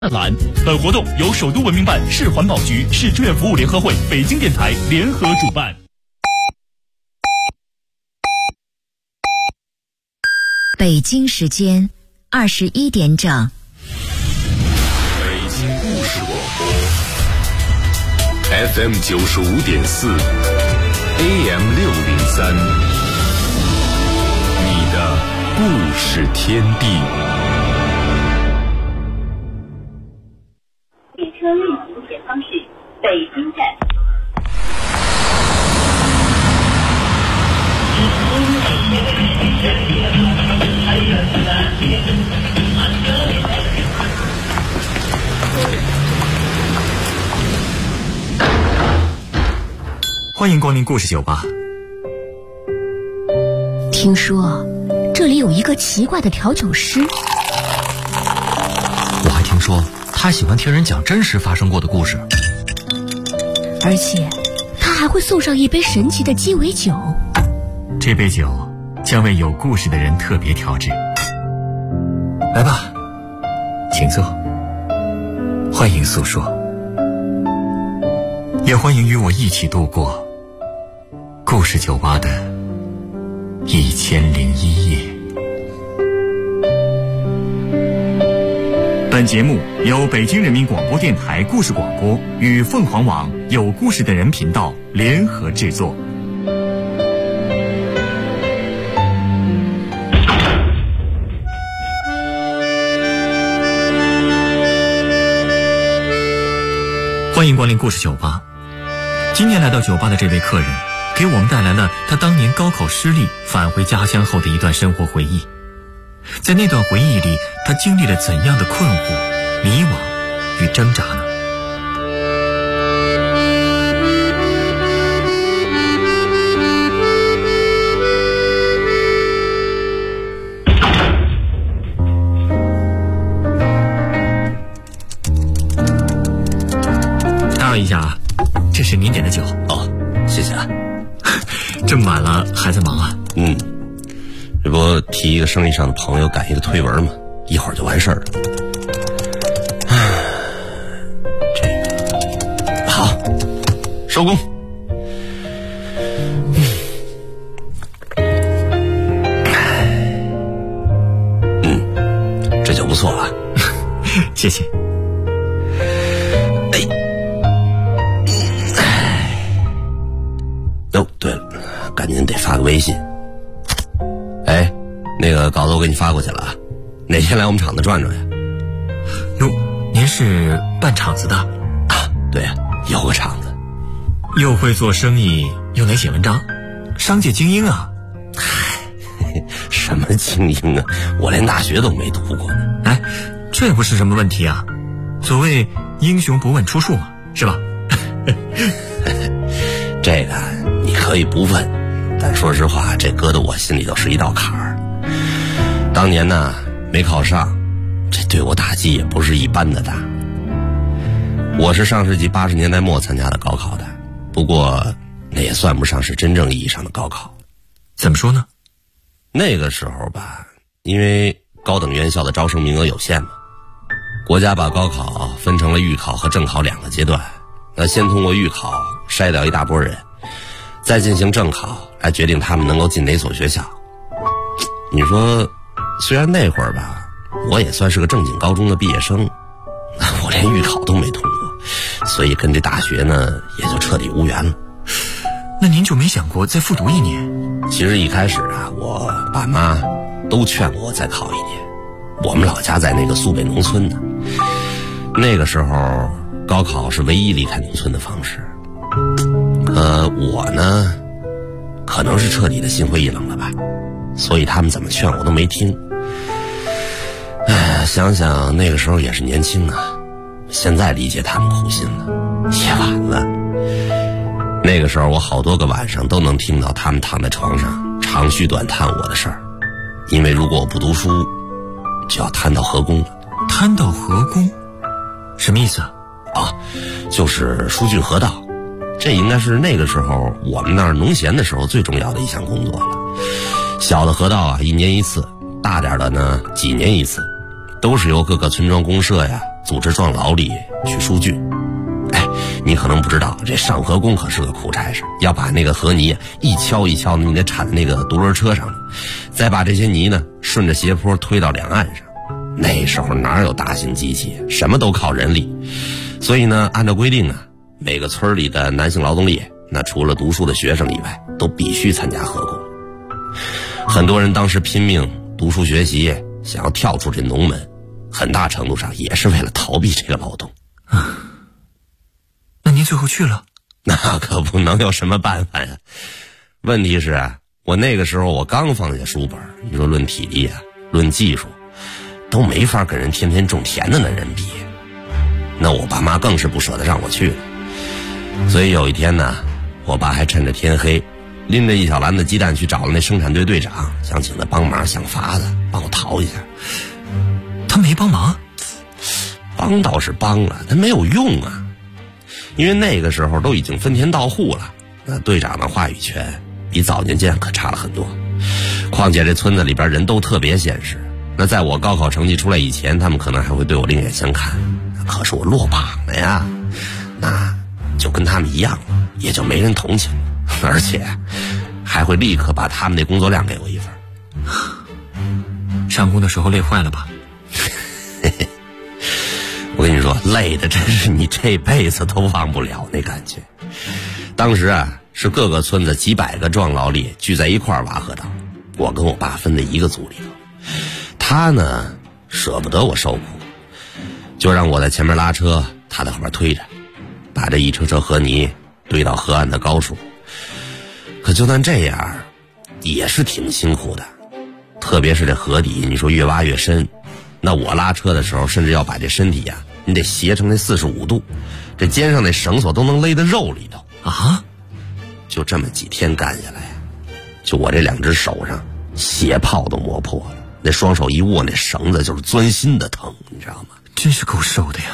栏。本活动由首都文明办、市环保局、市志愿服务联合会、北京电台联合主办。 北京时间21点整。 北京故事广播 FM 95.4 AM 603，你的故事天地。 列车运行前方是北京站。 欢迎光临故事酒吧。 听说这里有一个奇怪的调酒师， 我还听说他喜欢听人讲真实发生过的故事， 而且他还会送上一杯神奇的鸡尾酒。 这杯酒将为有故事的人特别调制。来吧，请坐，欢迎诉说，也欢迎与我一起度过故事酒吧的1001夜。本节目由北京人民广播电台故事广播与凤凰网有故事的人频道联合制作。欢迎光临故事酒吧。今天来到酒吧的这位客人给我们带来了他当年高考失利返回家乡后的一段生活回忆。在那段回忆里，他经历了怎样的困惑、迷惘与挣扎呢？打扰一下啊，这是您点的酒。 哦，谢谢啊。 这么晚了还在忙啊？ 这不替一个生意上的朋友赶一个推文吗？一会儿就完事儿了。这个好，收工。这酒不错啊。 谢谢。 哦，对了，赶紧得发个微信。哎，那个稿子我给你发过去了啊，哪天来我们厂子转转呀？ 哟，您是办厂子的啊？ 对呀，有个厂子。 又会做生意，又能写文章，商界精英啊！ 什么精英啊？我连大学都没读过呢。 哎，这也不是什么问题啊。所谓英雄不问出处嘛，是吧？ 这个你可以不问，但说实话，这搁到我心里头是一道坎儿。当年呢没考上，这对我打击也不是一般的大。我是上世纪80年代末参加的高考的，不过那也算不上是真正意义上的高考。 怎么说呢？ 那个时候吧，因为高等院校的招生名额有限嘛，国家把高考分成了预考和正考2个阶段。那先通过预考筛掉一大波人，再进行正考来决定他们能够进哪所学校。你说虽然那会儿吧我也算是个正经高中的毕业生，我连预考都没通过，所以跟这大学呢也就彻底无缘了。 那您就没想过再复读1年？ 其实一开始啊，我爸妈都劝过我再考1年。我们老家在那个苏北农村呢，那个时候高考是唯一离开农村的方式。我呢可能是彻底的心灰意冷了吧，所以他们怎么劝我都没听。想想那个时候也是年轻啊，现在理解他们苦心了，也晚了。那个时候我好多个晚上都能听到他们躺在床上长吁短叹我的事儿，因为如果我不读书就要摊到河工了。 摊到河工什么意思啊？ 就是疏浚河道，这应该是那个时候我们那儿农闲的时候最重要的一项工作了。小的河道啊，1年1次，大点的呢几年1次，都是由各个村庄公社呀组织壮劳力去疏浚。哎，你可能不知道，这上河工可是个苦差事，要把那个河泥一锹一锹的，你得铲在那个独轮车上，再把这些泥呢顺着斜坡推到两岸上。那时候哪有大型机器，什么都靠人力。所以呢，按照规定啊，每个村里的男性劳动力，那除了读书的学生以外，都必须参加河工。很多人当时拼命读书学习，想要跳出这农门，很大程度上也是为了逃避这个劳动。 那您最后去了？ 那可不能有什么办法呀。问题是啊，我那个时候我刚放下书本，你说论体力啊，论技术，都没法跟人天天种田的那人比。那我爸妈更是不舍得让我去了。所以有一天呢，我爸还趁着天黑，拎着一小篮子鸡蛋去找了那生产队队长，想请他帮忙，想法子帮我逃一下。 他没帮忙？ 帮倒是帮了，他没有用啊。因为那个时候都已经分田到户了，那队长的话语权比早年间可差了很多。况且这村子里边人都特别现实，那在我高考成绩出来以前，他们可能还会对我另眼相看。可是我落榜了呀，那就跟他们一样了，也就没人同情，而且还会立刻把他们那工作量给我一份。 上工的时候累坏了吧？ 我跟你说，累的真是你这辈子都忘不了那感觉。当时啊，是各个村子几百个壮劳力聚在一块儿挖河道，我跟我爸分在一个组里头。他呢舍不得我受苦，就让我在前面拉车，他在后边推着，把这一车车河泥堆到河岸的高处。可就算这样，也是挺辛苦的。特别是这河底，你说越挖越深，那我拉车的时候，甚至要把这身体啊，你得斜成那45度，这肩上那绳索都能勒到肉里头啊！ 就这么几天干下来，就我这两只手上血泡都磨破了，那双手一握那绳子就是钻心的疼，你知道吗？ 真是够受的呀！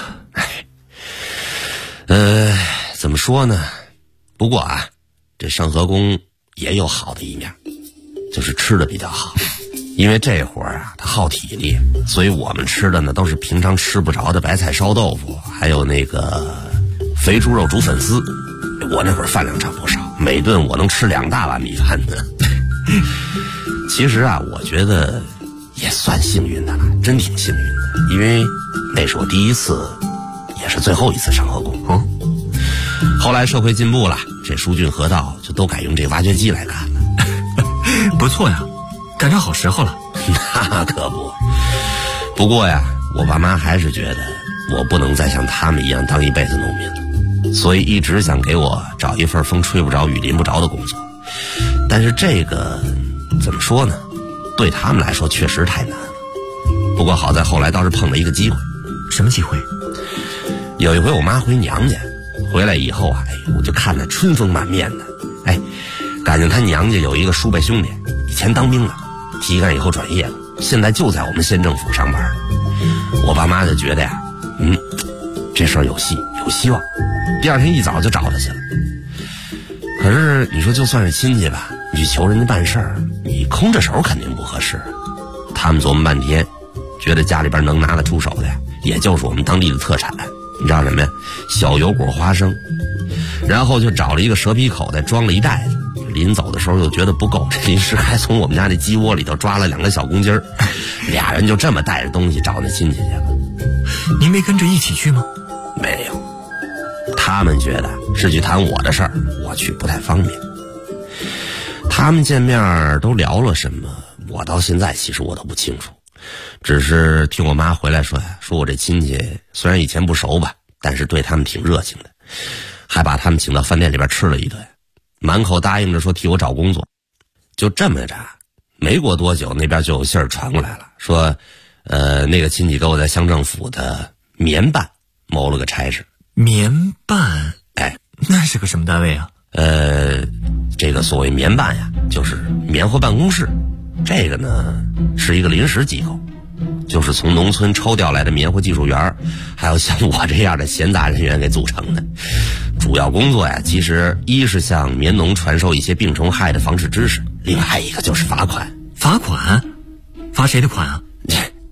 怎么说呢？不过啊，这上河工也有好的一面，就是吃的比较好。因为这活儿啊，它耗体力，所以我们吃的呢都是平常吃不着的白菜烧豆腐，还有那个肥猪肉煮粉丝。我那会儿饭量差不少，每顿我能吃2大碗米饭呢。其实啊，我觉得也算幸运的了，真挺幸运的，因为那是我第一次，也是最后一次上河工。后来社会进步了，这疏浚河道就都改用这挖掘机来干了。 不错呀，赶上好时候了。 那可不。不过呀，我爸妈还是觉得我不能再像他们一样当一辈子农民了，所以一直想给我找一份风吹不着雨淋不着的工作。但是这个怎么说呢，对他们来说确实太难了。不过好在后来倒是碰了一个机会。 什么机会？ 有一回我妈回娘家，回来以后啊，我就看她春风满面的，感觉她娘家有一个叔辈兄弟，以前当兵了，提干以后转业了，现在就在我们县政府上班。我爸妈就觉得呀，这事儿有戏，有希望。第二天一早就找他去了。可是你说就算是亲戚吧，你去求人家办事儿，你空着手肯定不合适。他们琢磨半天，觉得家里边能拿得出手的呀，也就是我们当地的特产，你知道什么呀？小油果花生。然后就找了一个蛇皮口袋装了一袋子，临走的时候又觉得不够，这临时还从我们家那鸡窝里头抓了2个小公鸡儿，俩人就这么带着东西找那亲戚去了。 您没跟着一起去吗？ 没有，他们觉得是去谈我的事儿，我去不太方便。他们见面都聊了什么，我到现在其实我都不清楚，只是听我妈回来说呀，说我这亲戚虽然以前不熟吧，但是对他们挺热情的，还把他们请到饭店里边吃了一顿，满口答应着说替我找工作。就这么着，没过多久，那边就有信儿传过来了，说那个亲戚给我在乡政府的棉办谋了个差事。 棉办？那是个什么单位啊？ 这个所谓棉办呀，就是棉花办公室。这个呢是一个临时机构，就是从农村抽调来的棉花技术员，还有像我这样的闲杂人员给组成的。主要工作呀，其实一是向棉农传授一些病虫害的防治知识，另外一个就是罚款。 罚款？罚谁的款啊？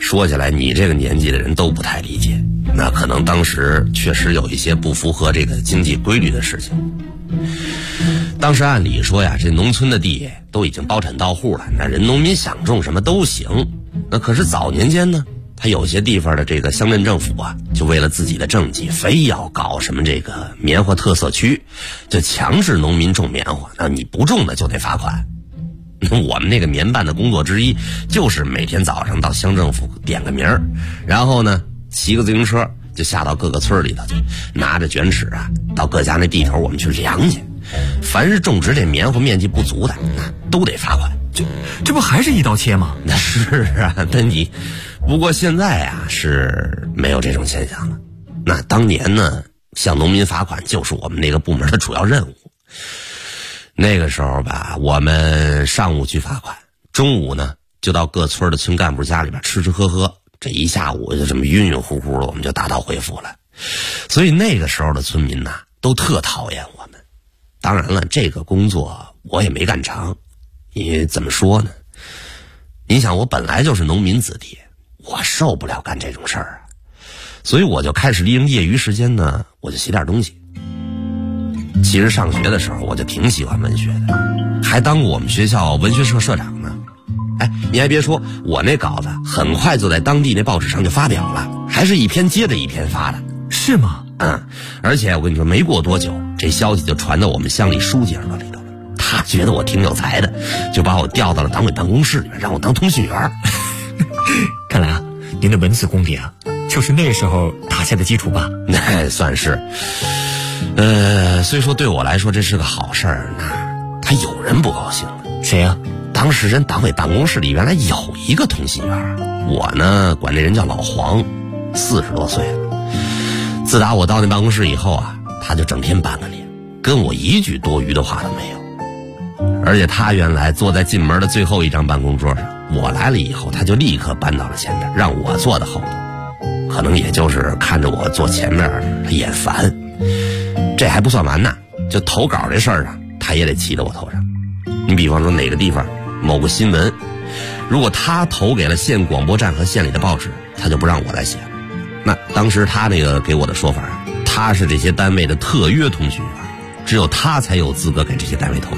说起来你这个年纪的人都不太理解，那可能当时确实有一些不符合这个经济规律的事情。当时按理说呀，这农村的地都已经包产到户了，那人农民想种什么都行。那可是早年间呢，他有些地方的这个乡镇政府啊，就为了自己的政绩，非要搞什么这个棉花特色区，就强制农民种棉花，那你不种的就得罚款。我们那个棉办的工作之一，就是每天早上到乡政府点个名儿，然后呢骑个自行车就下到各个村里头去，拿着卷尺啊，到各家那地头我们去量去。凡是种植这棉花面积不足的，那都得罚款。 这不还是一刀切吗？ 那是啊，但你不过现在啊是没有这种现象了。那当年呢，向农民罚款就是我们那个部门的主要任务。那个时候吧，我们上午去罚款，中午呢就到各村的村干部家里边吃吃喝喝，这一下午就这么晕晕乎乎的，我们就打道回府了。所以那个时候的村民呐，都特讨厌我们。当然了，这个工作我也没干长，因为怎么说呢？你想，我本来就是农民子弟，我受不了干这种事儿啊，所以我就开始利用业余时间呢，我就写点东西。其实上学的时候我就挺喜欢文学的，还当过我们学校文学社社长呢。哎，你还别说，我那稿子很快就在当地那报纸上就发表了，还是一篇接着一篇发的。 是吗？ 而且我跟你说，没过多久，这消息就传到我们乡里书记耳朵里头了。他觉得我挺有才的，就把我调到了党委办公室里面，让我当通讯员。 看来啊，您的文字功底啊，就是那时候打下的基础吧？ 那算是。虽说对我来说这是个好事儿，那他有人不高兴了。 谁呀？ 当时人党委办公室里原来有一个通信员，我呢管那人叫老黄，40多岁了。自打我到那办公室以后啊，他就整天板个脸，跟我一句多余的话都没有。而且他原来坐在进门的最后一张办公桌上，我来了以后，他就立刻搬到了前面，让我坐在后头。可能也就是看着我坐前面，他眼烦。这还不算完呢，就投稿这事儿啊，他也得骑到我头上。你比方说哪个地方某个新闻，如果他投给了县广播站和县里的报纸，他就不让我来写了。那当时他那个给我的说法，他是这些单位的特约通讯员，只有他才有资格给这些单位投稿。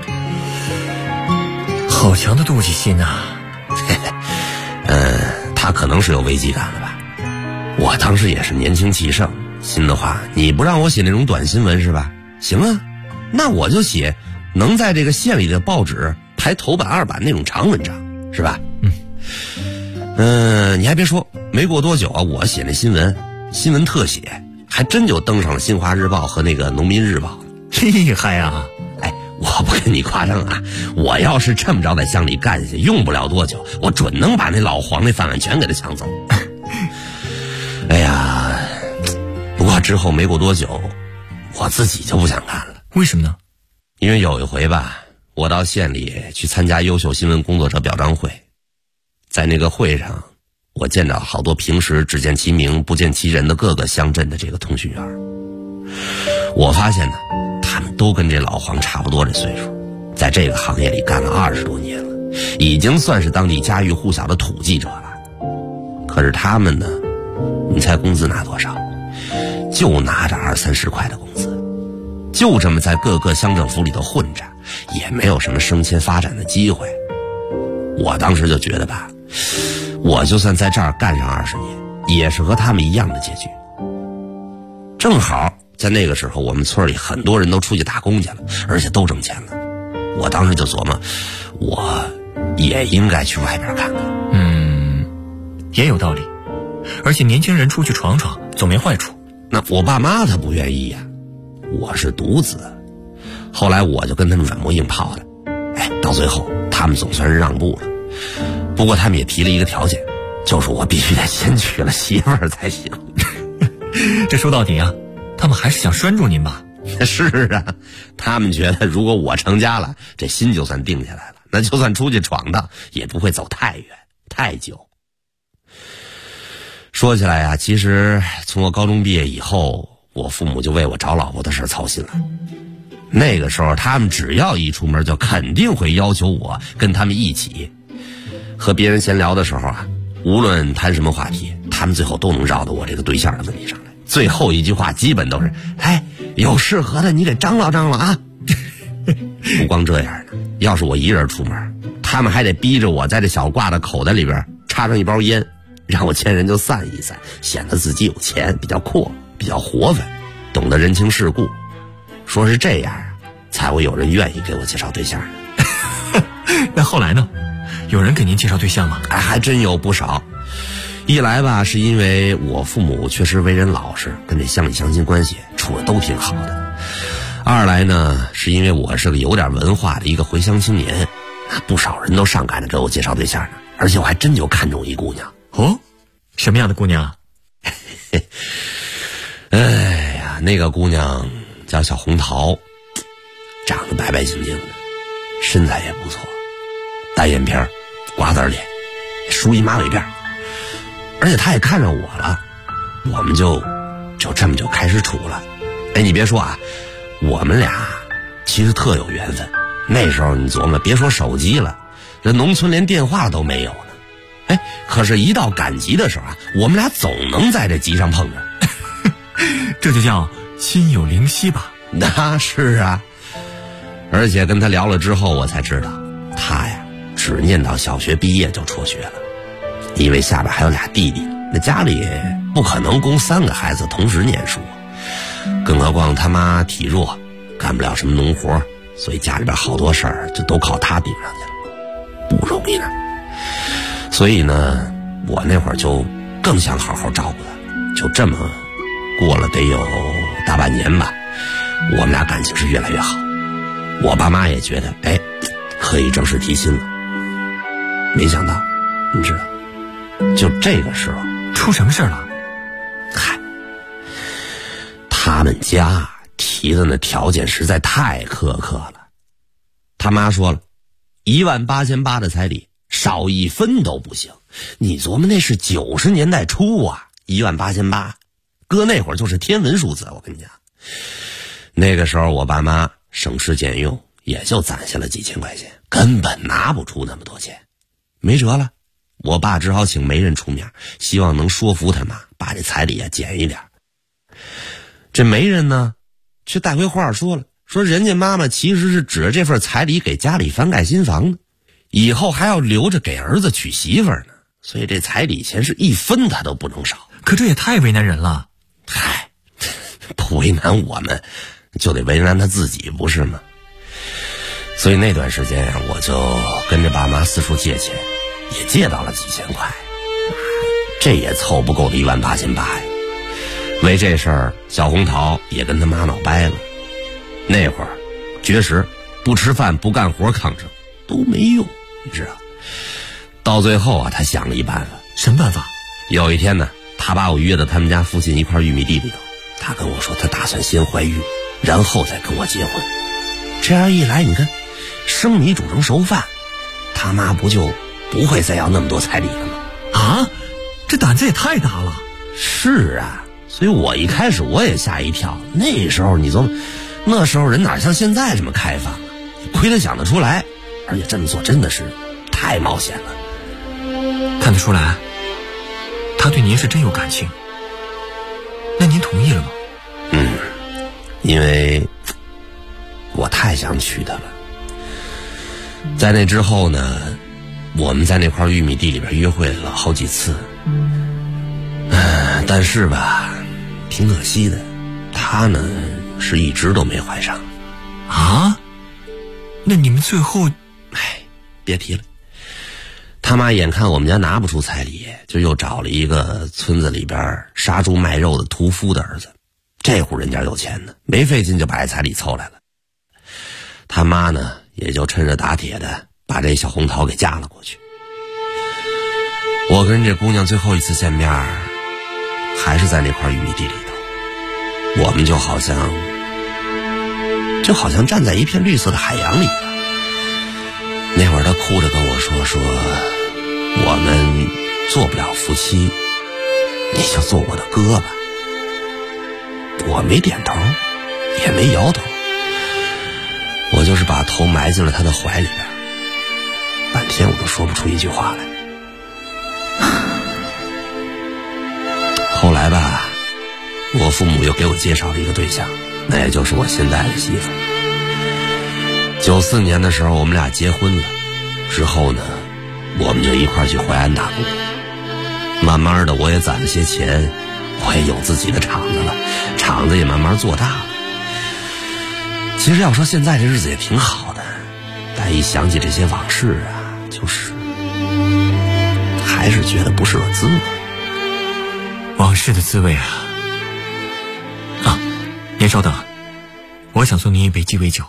好强的妒忌心啊！ 他可能是有危机感了吧。我当时也是年轻气盛，心的话，你不让我写那种短新闻是吧？行啊，那我就写能在这个县里的报纸排头版2版那种长文章，是吧？你还别说，没过多久啊，我写那新闻特写，还真就登上了《新华日报》和那个《农民日报》。 厉害啊！ 哎，我不跟你夸张啊，我要是这么着在乡里干下去，用不了多久，我准能把那老黄那饭碗全给他抢走。哎呀，不过之后没过多久，我自己就不想干了。 为什么呢？ 因为有一回吧，我到县里去参加优秀新闻工作者表彰会，在那个会上，我见到好多平时只见其名不见其人的各个乡镇的这个通讯员。我发现呢，他们都跟这老黄差不多这岁数，在这个行业里干了20多年了，已经算是当地家喻户晓的土记者了。可是他们呢，你猜工资拿多少？就拿着20-30块的工资，就这么在各个乡政府里头混着，也没有什么升迁发展的机会。我当时就觉得吧，我就算在这儿干上20年，也是和他们一样的结局。正好在那个时候，我们村里很多人都出去打工去了，而且都挣钱了。我当时就琢磨，我也应该去外边看看。 也有道理。而且年轻人出去闯闯总没坏处。 那我爸妈他不愿意呀，我是独子。后来我就跟他们软磨硬泡的，到最后他们总算是让步了。不过他们也提了一个条件，就是我必须得先娶了媳妇儿才行。 这说到底啊，他们还是想拴住您吧？ 是啊，他们觉得如果我成家了，这心就算定下来了，那就算出去闯荡也不会走太远太久。说起来呀，其实从我高中毕业以后，我父母就为我找老婆的事操心了。那个时候他们只要一出门，就肯定会要求我跟他们一起。和别人闲聊的时候啊， 无论谈什么话题，他们最后都能绕到我这个对象的问题上来。最后一句话基本都是：哎，有适合的你给张罗张罗啊。不光这样呢，要是我一人出门，他们还得逼着我在这小褂的口袋里边插上一包烟，让我见人就散一散，显得自己有钱，比较阔，比较活泛，懂得人情世故。说是这样啊，才会有人愿意给我介绍对象呢。 那后来呢？有人给您介绍对象吗？ 哎，还真有不少。一来吧，是因为我父母确实为人老实，跟这乡里乡亲关系处得都挺好的。二来呢，是因为我是个有点文化的一个回乡青年，不少人都上赶着给我介绍对象呢。而且我还真就看中一姑娘。 哦，什么样的姑娘啊？ 哎呀，那个姑娘叫小红桃，长得白白净净的，身材也不错，单眼皮，瓜子脸，梳一马尾辫，而且她也看上我了，我们就这么就开始处了。哎，你别说啊，我们俩其实特有缘分。那时候你琢磨，别说手机了，这农村连电话都没有呢。哎，可是一到赶集的时候啊，我们俩总能在这集上碰着。 这就叫心有灵犀吧？ 那是啊，而且跟他聊了之后，我才知道他呀只念到小学毕业就辍学了，因为下边还有俩弟弟，那家里不可能供3个孩子同时念书，更何况他妈体弱，干不了什么农活，所以家里边好多事儿就都靠他顶上去了，不容易呢。所以呢，我那会儿就更想好好照顾他。就这么过了得有大半年吧，我们俩感情是越来越好。我爸妈也觉得，哎，可以正式提亲了。没想到，你知道，就这个时候出什么事了？ 嗨，他们家提的那条件实在太苛刻了。他妈说了，18800的彩礼，少1分都不行。你琢磨，那是90年代初啊，18800，搁那会儿就是天文数字。我跟你讲，那个时候我爸妈省吃俭用，也就攒下了几千块钱，根本拿不出那么多钱。没辙了，我爸只好请媒人出面，希望能说服他妈把这彩礼啊减一点。这媒人呢却带回话说了，说人家妈妈其实是指着这份彩礼给家里翻盖新房的，以后还要留着给儿子娶媳妇儿呢，所以这彩礼钱是1分他都不能少。 可这也太为难人了。 嗨，不为难我们，就得为难他自己，不是吗？所以那段时间啊，我就跟着爸妈四处借钱，也借到了几千块，这也凑不够的18800呀。为这事儿，小红桃也跟他妈闹掰了。那会儿绝食、不吃饭、不干活、抗争都没用，你知道。到最后啊，他想了一办法。 什么办法？ 有一天呢，他把我约到他们家附近一块玉米地里头，他跟我说他打算先怀孕，然后再跟我结婚。这样一来，你看，生米煮成熟饭，他妈不就不会再要那么多彩礼了吗？ 啊，这胆子也太大了。 是啊，所以我一开始我也吓一跳。那时候你琢磨，那时候人哪像现在这么开放啊？亏他想得出来，而且这么做真的是太冒险了。 看得出来，他对您是真有感情。那您同意了吗？ 因为我太想娶她了。在那之后呢，我们在那块玉米地里边约会了好几次，但是吧，挺可惜的，她呢是一直都没怀上。 啊？那你们最后…… 哎，别提了。他妈眼看我们家拿不出彩礼，就又找了一个村子里边杀猪卖肉的屠夫的儿子。这户人家有钱呢，没费劲就把这彩礼凑来了。他妈呢也就趁热打铁的把这小红桃给嫁了过去。我跟这姑娘最后一次见面还是在那块玉米地里头，我们就好像站在一片绿色的海洋里边。那会儿她哭着跟我说我们做不了夫妻，你就做我的哥吧。我没点头也没摇头，我就是把头埋进了他的怀里边，半天我都说不出一句话来。 我父母又给我介绍了一个对象，那也就是我现在的媳妇。94年的时候我们俩结婚了，之后呢我们就一块去淮安打工。慢慢的我也攒了些钱，我也有自己的厂子了，厂子也慢慢做大了。其实要说现在这日子也挺好的，但一想起这些往事啊，就是还是觉得不是个滋味。 往事的滋味啊！啊，您稍等，我想送您一杯鸡尾酒。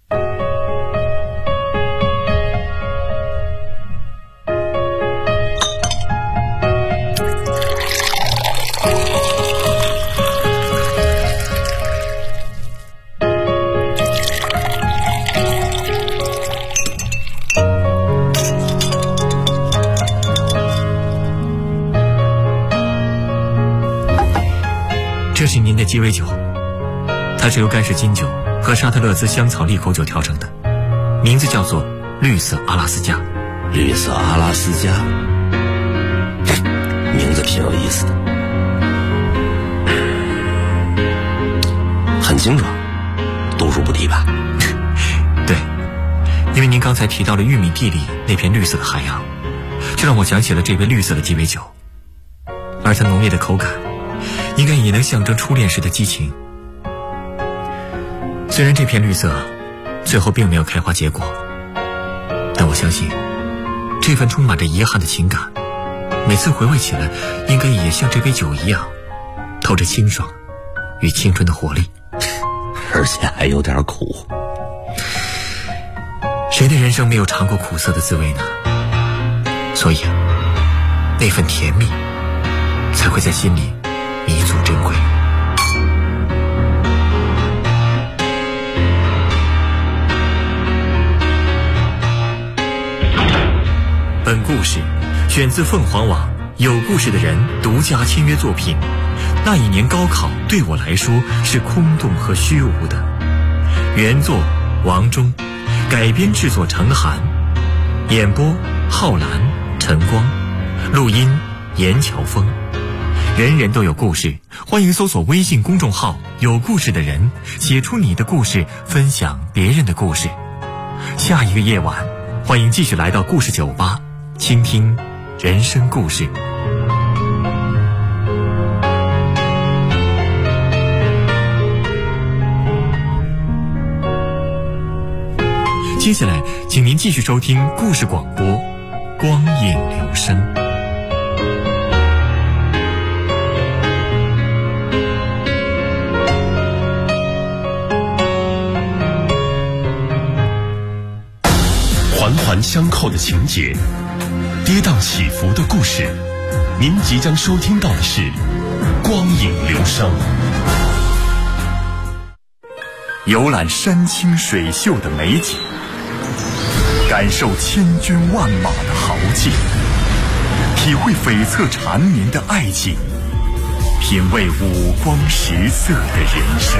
这是您的鸡尾酒，它是由干式金酒和沙特勒兹香草利口酒调成的，名字叫做绿色阿拉斯加。 绿色阿拉斯加，名字挺有意思的，很清爽，度数不低吧？ 对，因为您刚才提到了玉米地里那片绿色的海洋，就让我想起了这杯绿色的鸡尾酒，而它浓烈的口感应该也能象征初恋时的激情。虽然这片绿色最后并没有开花结果，但我相信这份充满着遗憾的情感，每次回味起来应该也像这杯酒一样，透着清爽与青春的活力， 而且还有点苦。 谁的人生没有尝过苦涩的滋味呢？所以那份甜蜜才会在心里弥足珍贵。本故事选自凤凰网有故事的人独家签约作品。那一年高考对我来说是空洞和虚无的。原作王忠，改编制作程涵，演播浩然、陈光，录音严乔峰。人人都有故事，欢迎搜索微信公众号有故事的人，写出你的故事，分享别人的故事。下一个夜晚，欢迎继续来到故事酒吧，倾听人生故事。接下来请您继续收听故事广播光影留声。 环环相扣的情节，跌宕起伏的故事，您即将收听到的是光影留声。 游览山清水秀的美景，感受千军万马的豪劲，体会悱恻缠绵的爱情，品味五光十色的人生。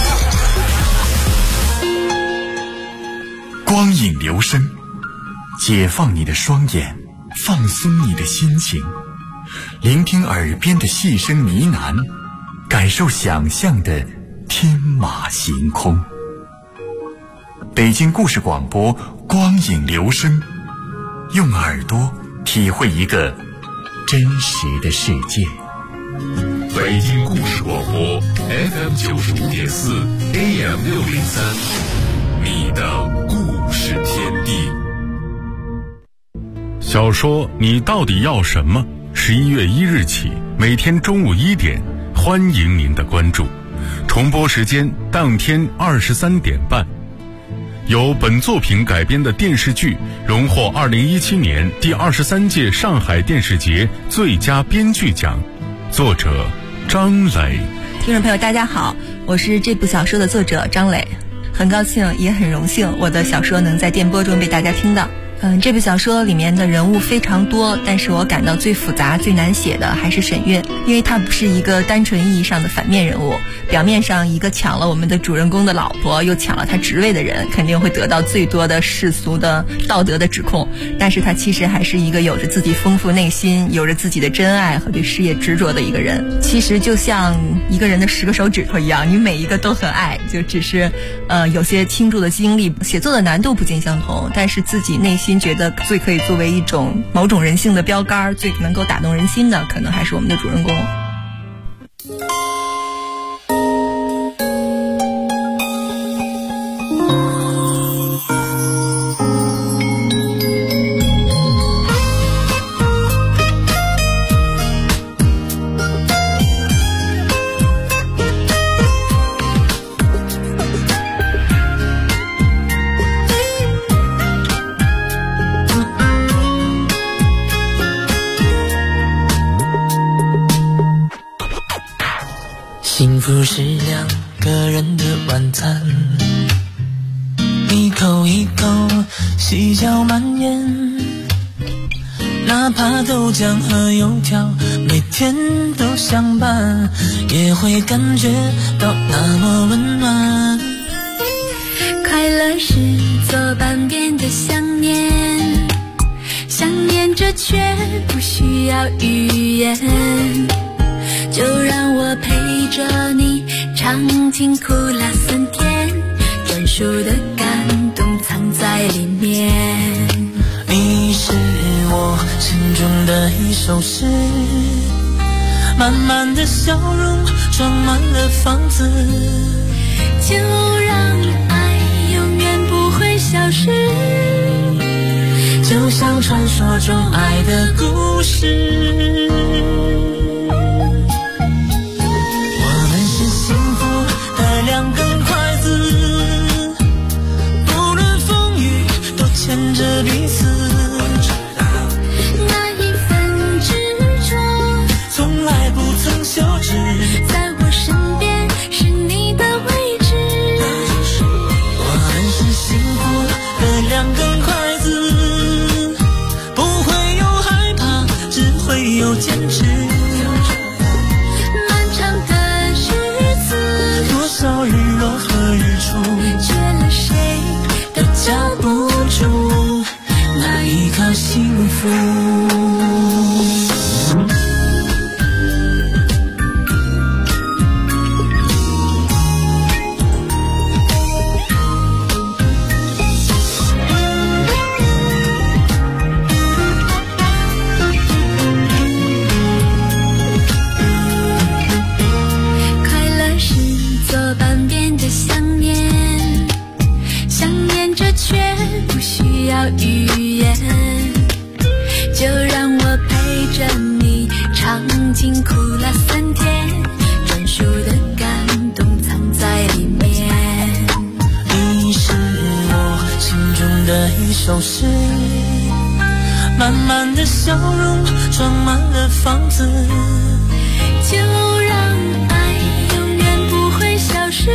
光影留声，解放你的双眼，放松你的心情，聆听耳边的细声呢喃，感受想象的天马行空。北京故事广播光影留声，用耳朵体会一个真实的世界。 北京故事广播 FM 95.4 AM 603，你的故事天地。 小说《你到底要什么》11月1日起，每天中午1点，欢迎您的关注。重播时间当天23点半。由本作品改编的电视剧荣获2017年第23届上海电视节最佳编剧奖，作者张磊。 听众朋友大家好，我是这部小说的作者张磊，很高兴也很荣幸我的小说能在电波中被大家听到。 这部小说里面的人物非常多，但是我感到最复杂最难写的还是沈月，因为她不是一个单纯意义上的反面人物。表面上一个抢了我们的主人公的老婆又抢了他职位的人，肯定会得到最多的世俗的道德的指控，但是他其实还是一个有着自己丰富内心，有着自己的真爱和对事业执着的一个人。其实就像一个人的10个手指头一样，你每一个都很爱，就只是有些倾注的精力，写作的难度不尽相同，但是自己内心觉得最可以作为一种某种人性的标杆，最能够打动人心的，可能还是我们的主人公。 幸福是两个人的晚餐，一口一口细嚼慢咽，哪怕豆浆和油条每天都相伴，也会感觉到那么温暖。 快乐是左半边的想念，想念着却不需要语言，就让我陪着你尝尽苦辣酸甜，专属的感动藏在里面。 你是我心中的一首诗，满满的笑容装满了房子， 就让爱永远不会消失， 就像传说中爱的故事。两根筷子，不论风雨都牵着彼此， 那一份执着从来不曾休止， 在我身边是你的位置。 我们是幸福的两根筷子，不会有害怕，只会有坚持。多少日落和日出， 缺了谁都夹不住那一颗幸福。 语言，就让我陪着你尝尽苦辣酸甜，专属的感动藏在里面。 你是我心中的一首诗，满满的笑容装满了房子， 就让爱永远不会消失，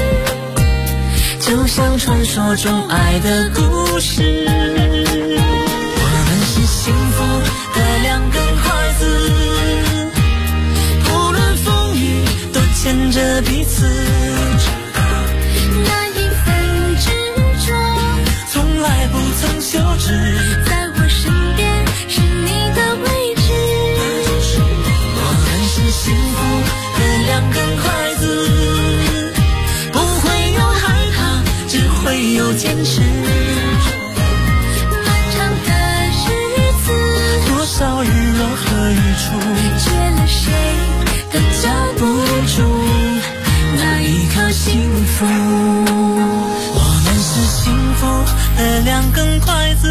就像传说中爱的故事。我们是幸福的两根筷子，不论风雨都牵着彼此， 那一份执着从来不曾休止， 在我身边是你的位置。 我们是幸福的两根筷子，会有坚持， 漫长的日子， 多少日落和日出， 缺了谁都夹不住那一颗幸福。我们是幸福的两根筷子，